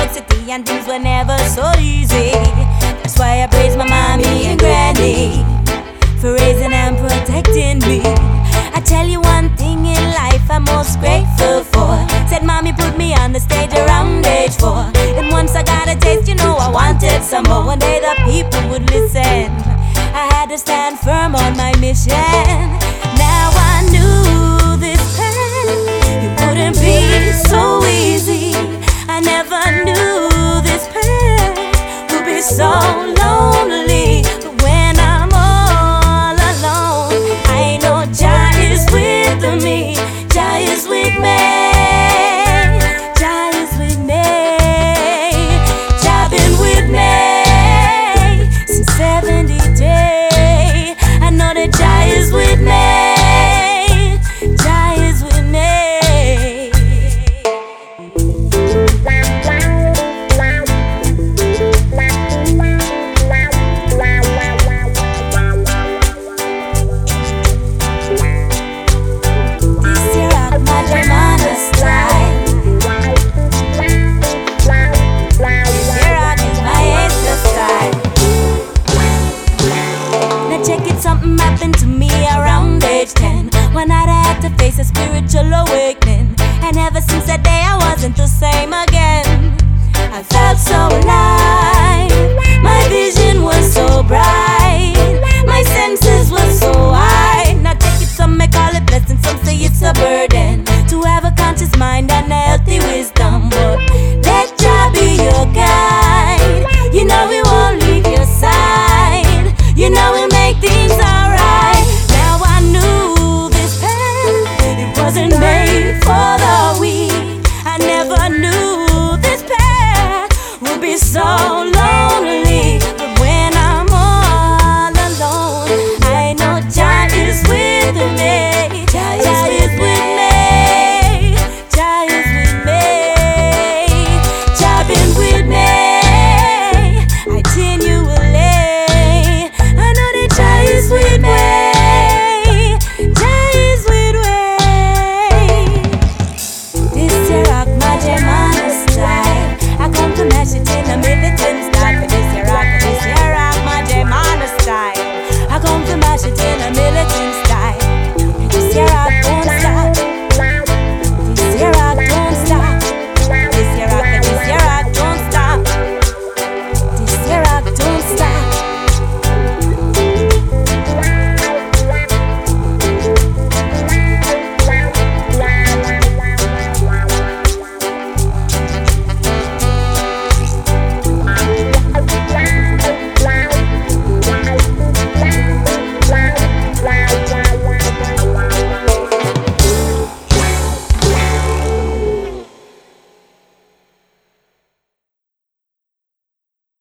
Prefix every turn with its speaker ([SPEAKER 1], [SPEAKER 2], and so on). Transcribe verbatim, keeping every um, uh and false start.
[SPEAKER 1] complexity and things were never so easy. That's why I praise my mommy and granny for raising and protecting me. I tell you one thing in life I'm most grateful for. Said mommy put me on the stage around age four. And once I got a taste, you know I wanted some more. One day the people would listen. I had to stand firm on my mission. Now I knew this path, it wouldn't be so easy. I never knew this path would be so lonely. But when I'm all alone, I know Jah is with me. Jah is with me. Jah is with me. Jah been with me since seventy day. I know that Jah is with me. Jah is with me. This year rock my Jamaica style. This year rock is my extra style. Now check it, something happened to me around age ten, when I had to face a spiritual awakening. And ever since that day I wasn't the same again.